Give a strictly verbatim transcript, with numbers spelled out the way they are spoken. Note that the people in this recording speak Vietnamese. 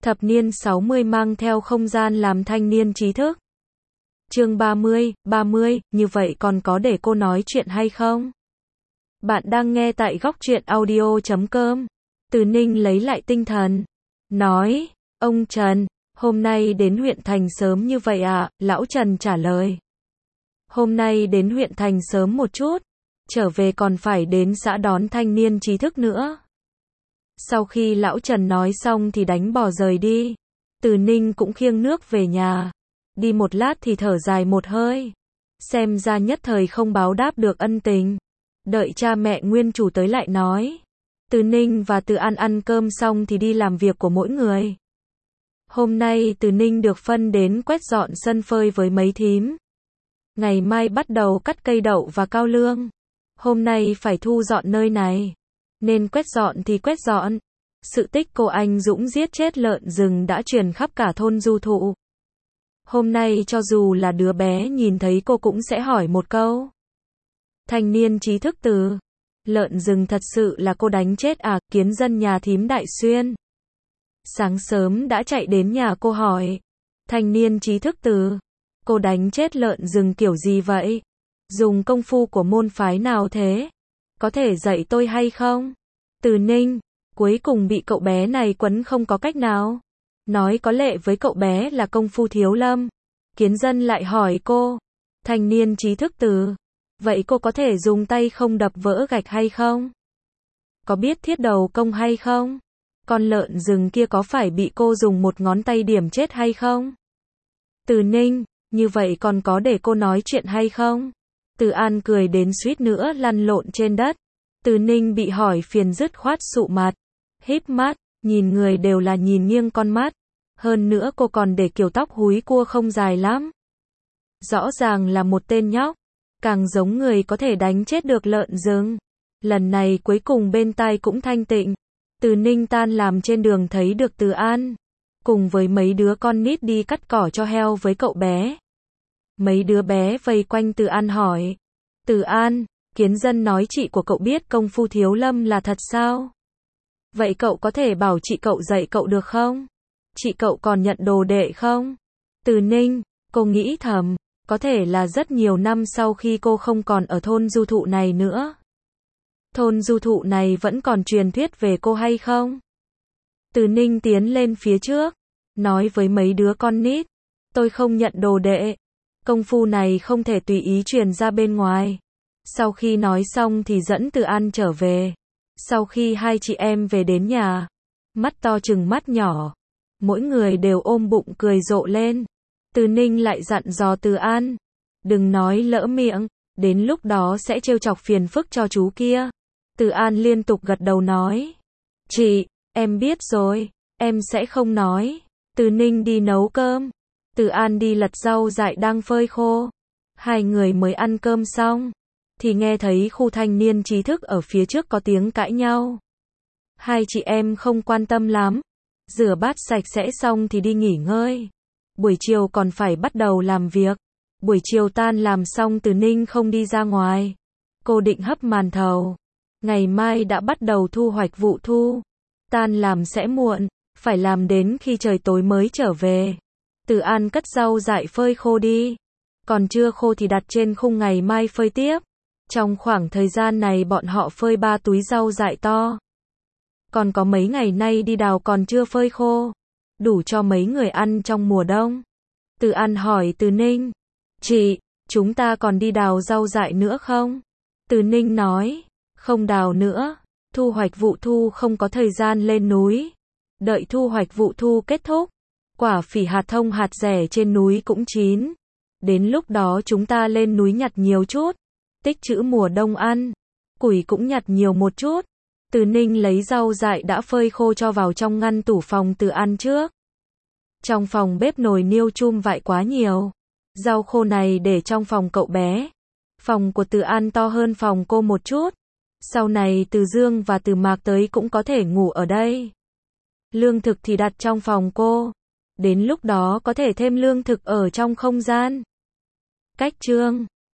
Thập niên sáu mươi mang theo không gian làm thanh niên trí thức. Chương ba mươi, ba mươi, như vậy còn có để cô nói chuyện hay không? Bạn đang nghe tại góc truyện audio chấm com. Từ Ninh lấy lại tinh thần. Nói, ông Trần, hôm nay đến huyện thành sớm như vậy à? Lão Trần trả lời. Hôm nay đến huyện thành sớm một chút. Trở về còn phải đến xã đón thanh niên trí thức nữa. Sau khi lão Trần nói xong thì đánh bò rời đi. Từ Ninh cũng khiêng nước về nhà. Đi một lát thì thở dài một hơi. Xem ra nhất thời không báo đáp được ân tình. Đợi cha mẹ nguyên chủ tới lại nói. Từ Ninh và Từ An ăn cơm xong thì đi làm việc của mỗi người. Hôm nay Từ Ninh được phân đến quét dọn sân phơi với mấy thím. Ngày mai bắt đầu cắt cây đậu và cao lương. Hôm nay phải thu dọn nơi này. Nên quét dọn thì quét dọn. Sự tích cô anh Dũng giết chết lợn rừng đã truyền khắp cả thôn Du Thụ. Hôm nay cho dù là đứa bé nhìn thấy cô cũng sẽ hỏi một câu. Thanh niên trí thức Từ. Lợn rừng thật sự là cô đánh chết à? Kiến dân nhà thím Đại Xuyên. Sáng sớm đã chạy đến nhà cô hỏi. Thanh niên trí thức Từ. Cô đánh chết lợn rừng kiểu gì vậy? Dùng công phu của môn phái nào thế? Có thể dạy tôi hay không? Từ Ninh, cuối cùng bị cậu bé này quấn không có cách nào. Nói có lệ với cậu bé là công phu thiếu lâm. Kiến dân lại hỏi cô. Thanh niên trí thức Từ. Vậy cô có thể dùng tay không đập vỡ gạch hay không? Có biết thiết đầu công hay không? Con lợn rừng kia có phải bị cô dùng một ngón tay điểm chết hay không? Từ Ninh, như vậy còn có để cô nói chuyện hay không? Từ An cười đến suýt nữa lăn lộn trên đất. Từ Ninh bị hỏi phiền dứt khoát sụ mặt. Híp mắt, nhìn người đều là nhìn nghiêng con mắt. Hơn nữa cô còn để kiểu tóc húi cua không dài lắm. Rõ ràng là một tên nhóc. Càng giống người có thể đánh chết được lợn rừng. Lần này cuối cùng bên tai cũng thanh tịnh. Từ Ninh tan làm trên đường thấy được Từ An. Cùng với mấy đứa con nít đi cắt cỏ cho heo với cậu bé. Mấy đứa bé vây quanh Từ An hỏi. Từ An, kiến dân nói chị của cậu biết công phu thiếu lâm là thật sao? Vậy cậu có thể bảo chị cậu dạy cậu được không? Chị cậu còn nhận đồ đệ không? Từ Ninh, cô nghĩ thầm, có thể là rất nhiều năm sau khi cô không còn ở thôn Du Thụ này nữa. Thôn Du Thụ này vẫn còn truyền thuyết về cô hay không? Từ Ninh tiến lên phía trước, nói với mấy đứa con nít, tôi không nhận đồ đệ. Công phu này không thể tùy ý truyền ra bên ngoài. Sau khi nói xong thì dẫn Từ An trở về. Sau khi hai chị em về đến nhà, mắt to chừng mắt nhỏ, mỗi người đều ôm bụng cười rộ lên. Từ Ninh lại dặn dò Từ An, đừng nói lỡ miệng, đến lúc đó sẽ trêu chọc phiền phức cho chú kia. Từ An liên tục gật đầu nói, chị, em biết rồi, em sẽ không nói. Từ Ninh đi nấu cơm. Từ An đi lật rau dại đang phơi khô. Hai người mới ăn cơm xong, thì nghe thấy khu thanh niên trí thức ở phía trước có tiếng cãi nhau. Hai chị em không quan tâm lắm. Rửa bát sạch sẽ xong thì đi nghỉ ngơi. Buổi chiều còn phải bắt đầu làm việc. Buổi chiều tan làm xong Từ Ninh không đi ra ngoài. Cô định hấp màn thầu. Ngày mai đã bắt đầu thu hoạch vụ thu. Tan làm sẽ muộn, phải làm đến khi trời tối mới trở về. Từ An cất rau dại phơi khô đi. Còn chưa khô thì đặt trên khung ngày mai phơi tiếp. Trong khoảng thời gian này bọn họ phơi ba túi rau dại to. Còn có mấy ngày nay đi đào còn chưa phơi khô. Đủ cho mấy người ăn trong mùa đông. Từ An hỏi Từ Ninh. Chị, chúng ta còn đi đào rau dại nữa không? Từ Ninh nói. Không đào nữa. Thu hoạch vụ thu không có thời gian lên núi. Đợi thu hoạch vụ thu kết thúc. Quả phỉ hạt thông hạt rẻ trên núi cũng chín. Đến lúc đó chúng ta lên núi nhặt nhiều chút. Tích trữ mùa đông ăn. Củi cũng nhặt nhiều một chút. Từ Ninh lấy rau dại đã phơi khô cho vào trong ngăn tủ phòng Từ An trước. Trong phòng bếp nồi niêu chum vại quá nhiều. Rau khô này để trong phòng cậu bé. Phòng của Từ An to hơn phòng cô một chút. Sau này Từ Dương và Từ Mạc tới cũng có thể ngủ ở đây. Lương thực thì đặt trong phòng cô. Đến lúc đó có thể thêm lương thực ở trong không gian. Cách chương